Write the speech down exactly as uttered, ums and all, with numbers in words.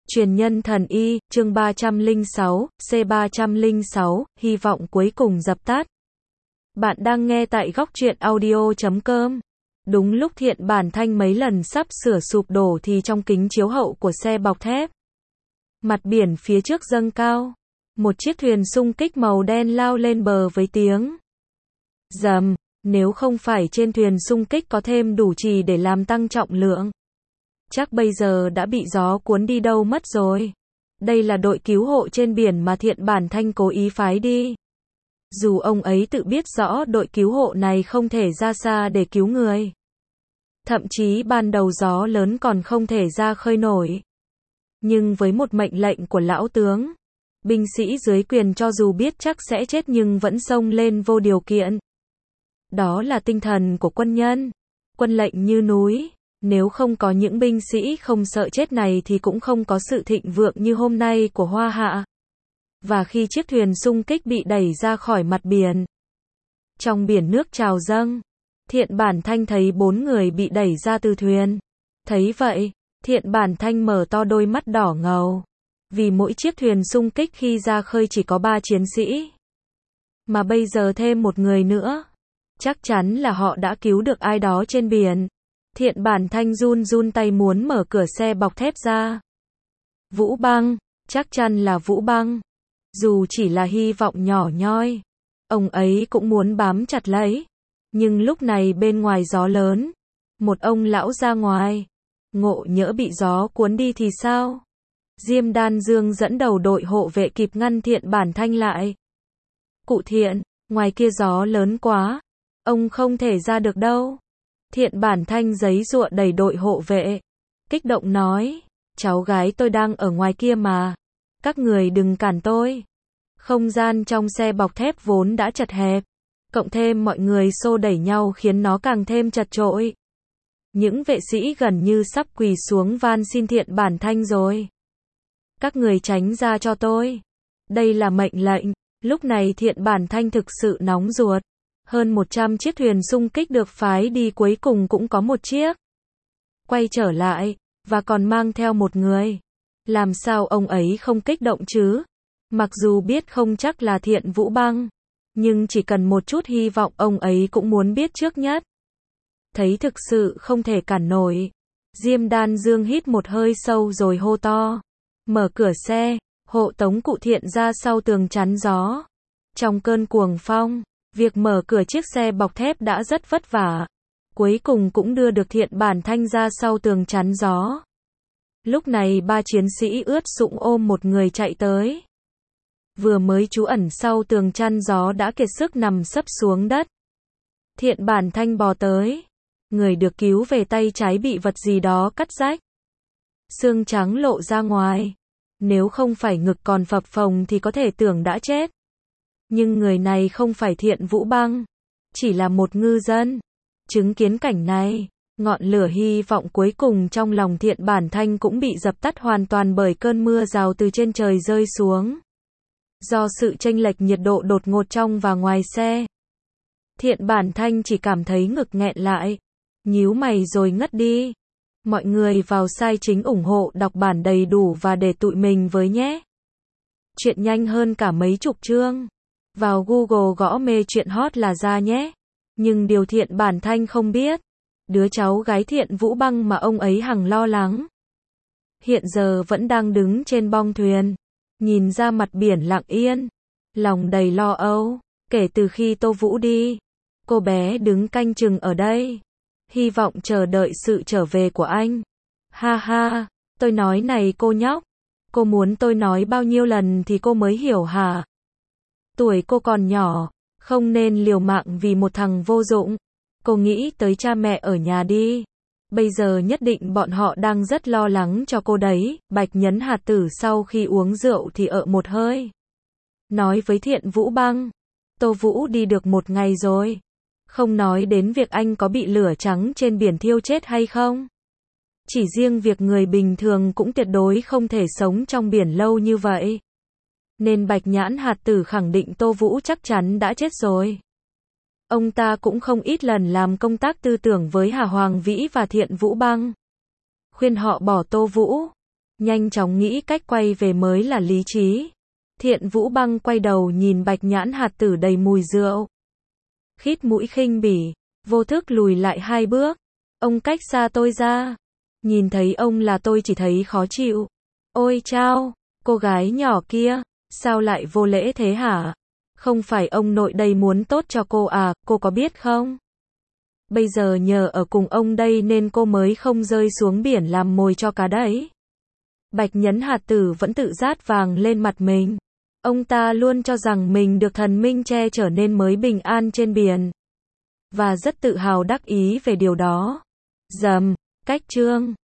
Truyền nhân thần y, chương ba trăm lẻ sáu, C ba trăm lẻ sáu, hy vọng cuối cùng dập tắt. Bạn đang nghe tại góc truyện audio chấm com. Đúng lúc Thiện Bản Thanh mấy lần sắp sửa sụp đổ thì trong kính chiếu hậu của xe bọc thép, mặt biển phía trước dâng cao, một chiếc thuyền xung kích màu đen lao lên bờ với tiếng rầm. Nếu không phải trên thuyền xung kích có thêm đủ trì để làm tăng trọng lượng, chắc bây giờ đã bị gió cuốn đi đâu mất rồi. Đây là đội cứu hộ trên biển mà Thiện Bản Thanh cố ý phái đi. Dù ông ấy tự biết rõ đội cứu hộ này không thể ra xa để cứu người. Thậm chí ban đầu gió lớn còn không thể ra khơi nổi. Nhưng với một mệnh lệnh của lão tướng, binh sĩ dưới quyền cho dù biết chắc sẽ chết nhưng vẫn xông lên vô điều kiện. Đó là tinh thần của quân nhân. Quân lệnh như núi. Nếu không có những binh sĩ không sợ chết này thì cũng không có sự thịnh vượng như hôm nay của Hoa Hạ. Và khi chiếc thuyền xung kích bị đẩy ra khỏi mặt biển, trong biển nước trào dâng, Thiện Bản Thanh thấy bốn người bị đẩy ra từ thuyền. Thấy vậy, Thiện Bản Thanh mở to đôi mắt đỏ ngầu. Vì mỗi chiếc thuyền xung kích khi ra khơi chỉ có ba chiến sĩ. Mà bây giờ thêm một người nữa. Chắc chắn là họ đã cứu được ai đó trên biển. Thiện Bản Thanh run run tay muốn mở cửa xe bọc thép ra. Vũ Băng, chắc chắn là Vũ Băng. Dù chỉ là hy vọng nhỏ nhoi, ông ấy cũng muốn bám chặt lấy. Nhưng lúc này bên ngoài gió lớn, một ông lão ra ngoài, ngộ nhỡ bị gió cuốn đi thì sao? Diêm Đan Dương dẫn đầu đội hộ vệ kịp ngăn Thiện Bản Thanh lại. Cụ Thiện, ngoài kia gió lớn quá, ông không thể ra được đâu. Thiện Bản Thanh giấy giụa đẩy đội hộ vệ, kích động nói, cháu gái tôi đang ở ngoài kia mà, các người đừng cản tôi. Không gian trong xe bọc thép vốn đã chật hẹp, cộng thêm mọi người xô đẩy nhau khiến nó càng thêm chật chội. Những vệ sĩ gần như sắp quỳ xuống van xin Thiện Bản Thanh rồi. Các người tránh ra cho tôi. Đây là mệnh lệnh. Lúc này Thiện Bản Thanh thực sự nóng ruột. Hơn một trăm chiếc thuyền xung kích được phái đi cuối cùng cũng có một chiếc quay trở lại, và còn mang theo một người. Làm sao ông ấy không kích động chứ? Mặc dù biết không chắc là Thiện Vũ Băng, nhưng chỉ cần một chút hy vọng ông ấy cũng muốn biết trước nhất. Thấy thực sự không thể cản nổi, Diêm Đan Dương hít một hơi sâu rồi hô to. Mở cửa xe, hộ tống cụ Thiện ra sau tường chắn gió. Trong cơn cuồng phong, việc mở cửa chiếc xe bọc thép đã rất vất vả. Cuối cùng cũng đưa được Thiện Bản Thanh ra sau tường chắn gió. Lúc này ba chiến sĩ ướt sũng ôm một người chạy tới. Vừa mới trú ẩn sau tường chắn gió đã kiệt sức nằm sấp xuống đất. Thiện Bản Thanh bò tới. Người được cứu về tay trái bị vật gì đó cắt rách. Xương trắng lộ ra ngoài. Nếu không phải ngực còn phập phồng thì có thể tưởng đã chết. Nhưng người này không phải Thiện Vũ Băng, chỉ là một ngư dân. Chứng kiến cảnh này, ngọn lửa hy vọng cuối cùng trong lòng Thiện Bản Thanh cũng bị dập tắt hoàn toàn bởi cơn mưa rào từ trên trời rơi xuống. Do sự chênh lệch nhiệt độ đột ngột trong và ngoài xe, Thiện Bản Thanh chỉ cảm thấy ngực nghẹn lại, nhíu mày rồi ngất đi. Mọi người vào site chính ủng hộ đọc bản đầy đủ và để tụi mình với nhé. Chuyện nhanh hơn cả mấy chục chương. Vào Google gõ mê chuyện hot là ra nhé. Nhưng điều Thiện Bản Thanh không biết, đứa cháu gái Thiện Vũ Băng mà ông ấy hằng lo lắng, hiện giờ vẫn đang đứng trên bong thuyền, nhìn ra mặt biển lặng yên, lòng đầy lo âu. Kể từ khi Tô Vũ đi, cô bé đứng canh chừng ở đây, hy vọng chờ đợi sự trở về của anh. Ha ha, tôi nói này cô nhóc, cô muốn tôi nói bao nhiêu lần thì cô mới hiểu hả? Tuổi cô còn nhỏ, không nên liều mạng vì một thằng vô dụng. Cô nghĩ tới cha mẹ ở nhà đi. Bây giờ nhất định bọn họ đang rất lo lắng cho cô đấy. Bạch Nhấn Hạt Tử sau khi uống rượu thì ợ một hơi. Nói với Thiện Vũ Băng, Tô Vũ đi được một ngày rồi. Không nói đến việc anh có bị lửa trắng trên biển thiêu chết hay không. Chỉ riêng việc người bình thường cũng tuyệt đối không thể sống trong biển lâu như vậy. Nên Bạch Nhãn Hạt Tử khẳng định Tô Vũ chắc chắn đã chết rồi. Ông ta cũng không ít lần làm công tác tư tưởng với Hà Hoàng Vĩ và Thiện Vũ Băng, khuyên họ bỏ Tô Vũ. Nhanh chóng nghĩ cách quay về mới là lý trí. Thiện Vũ Băng quay đầu nhìn Bạch Nhãn hạt tử đầy mùi rượu. Khít mũi khinh bỉ, vô thức lùi lại hai bước. Ông cách xa tôi ra. Nhìn thấy ông là tôi chỉ thấy khó chịu. Ôi chao, cô gái nhỏ kia, sao lại vô lễ thế hả? Không phải ông nội đây muốn tốt cho cô à, cô có biết không? Bây giờ nhờ ở cùng ông đây nên cô mới không rơi xuống biển làm mồi cho cá đấy. Bạch Nhẫn hạt tử vẫn tự rát vàng lên mặt mình. Ông ta luôn cho rằng mình được thần minh che chở nên mới bình an trên biển. Và rất tự hào đắc ý về điều đó. Dầm, cách chương.